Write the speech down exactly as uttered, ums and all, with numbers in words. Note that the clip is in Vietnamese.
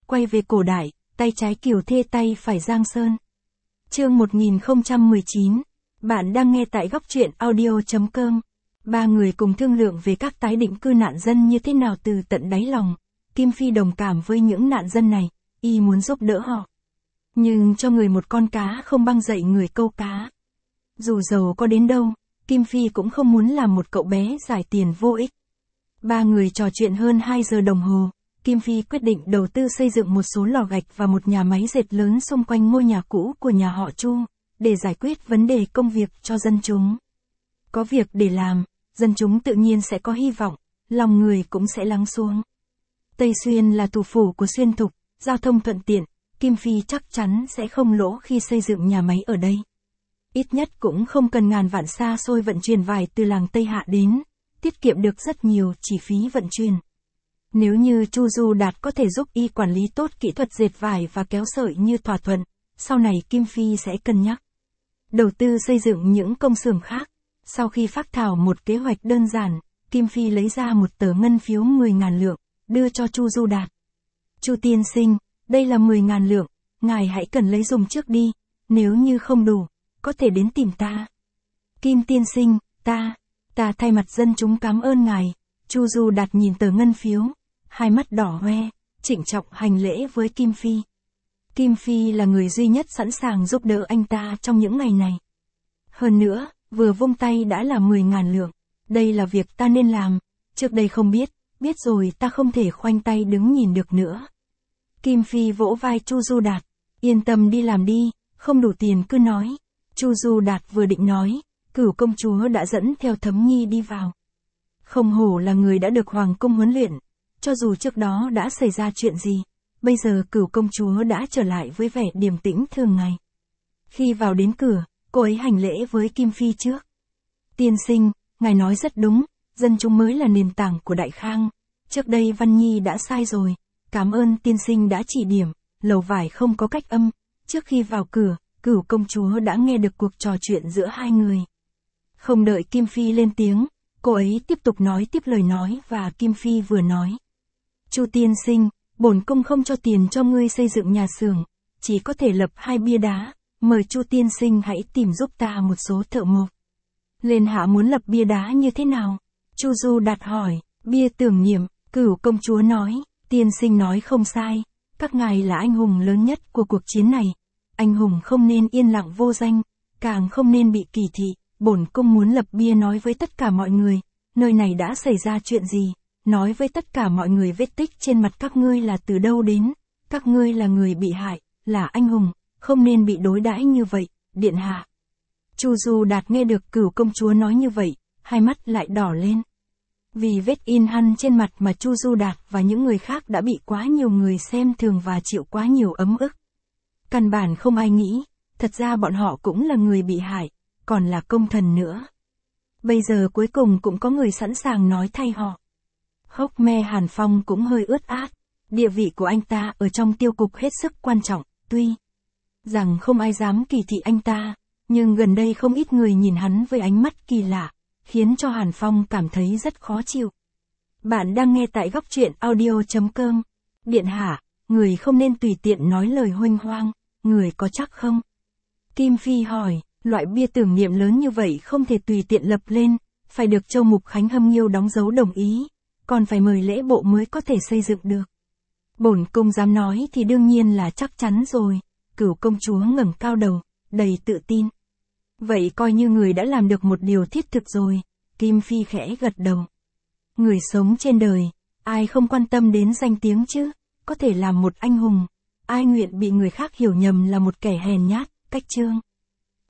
quay về cổ đại, tay trái Kiều Thê tay phải Giang Sơn. Chương một nghìn không trăm mười chín. Bạn đang nghe tại góc truyện audio chấm com. Ba người cùng thương lượng về các tái định cư nạn dân như thế nào từ tận đáy lòng. Kim Phi đồng cảm với những nạn dân này, y muốn giúp đỡ họ. Nhưng cho người một con cá không băng dậy người câu cá. Dù giàu có đến đâu, Kim Phi cũng không muốn làm một cậu bé giải tiền vô ích. Ba người trò chuyện hơn hai giờ đồng hồ, Kim Phi quyết định đầu tư xây dựng một số lò gạch và một nhà máy dệt lớn xung quanh ngôi nhà cũ của nhà họ Chu, để giải quyết vấn đề công việc cho dân chúng. Có việc để làm, dân chúng tự nhiên sẽ có hy vọng, lòng người cũng sẽ lắng xuống. Tây Xuyên là thủ phủ của Xuyên Thục, giao thông thuận tiện, Kim Phi chắc chắn sẽ không lỗ khi xây dựng nhà máy ở đây. Ít nhất cũng không cần ngàn vạn xa xôi vận chuyển vải từ làng Tây Hạ đến, tiết kiệm được rất nhiều chi phí vận chuyển. Nếu như Chu Du Đạt có thể giúp y quản lý tốt kỹ thuật dệt vải và kéo sợi như thỏa thuận, sau này Kim Phi sẽ cân nhắc đầu tư xây dựng những công xưởng khác. Sau khi phác thảo một kế hoạch đơn giản, Kim Phi lấy ra một tờ ngân phiếu mười ngàn lượng, đưa cho Chu Du Đạt. Chu tiên sinh, đây là mười ngàn lượng, ngài hãy cần lấy dùng trước đi, nếu như không đủ, có thể đến tìm ta. Kim tiên sinh, ta, ta thay mặt dân chúng cảm ơn ngài. Chu Du Đạt nhìn tờ ngân phiếu, hai mắt đỏ hoe, trịnh trọng hành lễ với Kim Phi. Kim Phi là người duy nhất sẵn sàng giúp đỡ anh ta trong những ngày này. Hơn nữa, vừa vung tay đã là mười ngàn lượng, đây là việc ta nên làm, trước đây không biết, biết rồi ta không thể khoanh tay đứng nhìn được nữa. Kim Phi vỗ vai Chu Du Đạt, yên tâm đi làm đi, không đủ tiền cứ nói. Chu Du Đạt vừa định nói, Cửu công chúa đã dẫn theo Thấm Nhi đi vào. Không hổ là người đã được hoàng cung huấn luyện, cho dù trước đó đã xảy ra chuyện gì, bây giờ Cửu công chúa đã trở lại với vẻ điềm tĩnh thường ngày. Khi vào đến cửa, cô ấy hành lễ với Kim Phi trước. Tiên sinh, ngài nói rất đúng, dân chúng mới là nền tảng của Đại Khang. Trước đây Văn Nhi đã sai rồi, cảm ơn tiên sinh đã chỉ điểm, lầu vải không có cách âm. Trước khi vào cửa, Cửu công chúa đã nghe được cuộc trò chuyện giữa hai người. Không đợi Kim Phi lên tiếng, cô ấy tiếp tục nói tiếp lời nói và Kim Phi vừa nói. Chu tiên sinh, bổn cung không cho tiền cho ngươi xây dựng nhà xưởng, chỉ có thể lập hai bia đá, mời Chu tiên sinh hãy tìm giúp ta một số thợ mộc. Lên hạ muốn lập bia đá như thế nào? Chu Du Đạt hỏi. Bia tưởng niệm. Cửu công chúa nói, tiên sinh nói không sai, các ngài là anh hùng lớn nhất của cuộc chiến này. Anh hùng không nên yên lặng vô danh, càng không nên bị kỳ thị. Bổn cung muốn lập bia nói với tất cả mọi người, nơi này đã xảy ra chuyện gì, nói với tất cả mọi người vết tích trên mặt các ngươi là từ đâu đến, các ngươi là người bị hại, là anh hùng, không nên bị đối đãi như vậy, điện hạ. Chu Du Đạt nghe được Cửu công chúa nói như vậy, hai mắt lại đỏ lên. Vì vết in hằn trên mặt mà Chu Du Đạt và những người khác đã bị quá nhiều người xem thường và chịu quá nhiều ấm ức. Căn bản không ai nghĩ, thật ra bọn họ cũng là người bị hại, còn là công thần nữa. Bây giờ cuối cùng cũng có người sẵn sàng nói thay họ. Hốc me Hàn Phong cũng hơi ướt át, địa vị của anh ta ở trong tiêu cục hết sức quan trọng, tuy rằng không ai dám kỳ thị anh ta, nhưng gần đây không ít người nhìn hắn với ánh mắt kỳ lạ, khiến cho Hàn Phong cảm thấy rất khó chịu. Bạn đang nghe tại góc truyện audio chấm com. Điện hạ, người không nên tùy tiện nói lời huênh hoang, người có chắc không? Kim Phi hỏi, loại bia tưởng niệm lớn như vậy không thể tùy tiện lập lên, phải được Châu Mục Khánh Hâm Nghiêu đóng dấu đồng ý, còn phải mời lễ bộ mới có thể xây dựng được. Bổn cung dám nói thì đương nhiên là chắc chắn rồi. Cửu công chúa ngẩng cao đầu, đầy tự tin. Vậy coi như người đã làm được một điều thiết thực rồi. Kim Phi khẽ gật đầu. Người sống trên đời, ai không quan tâm đến danh tiếng chứ, có thể làm một anh hùng, ai nguyện bị người khác hiểu nhầm là một kẻ hèn nhát, cách chương.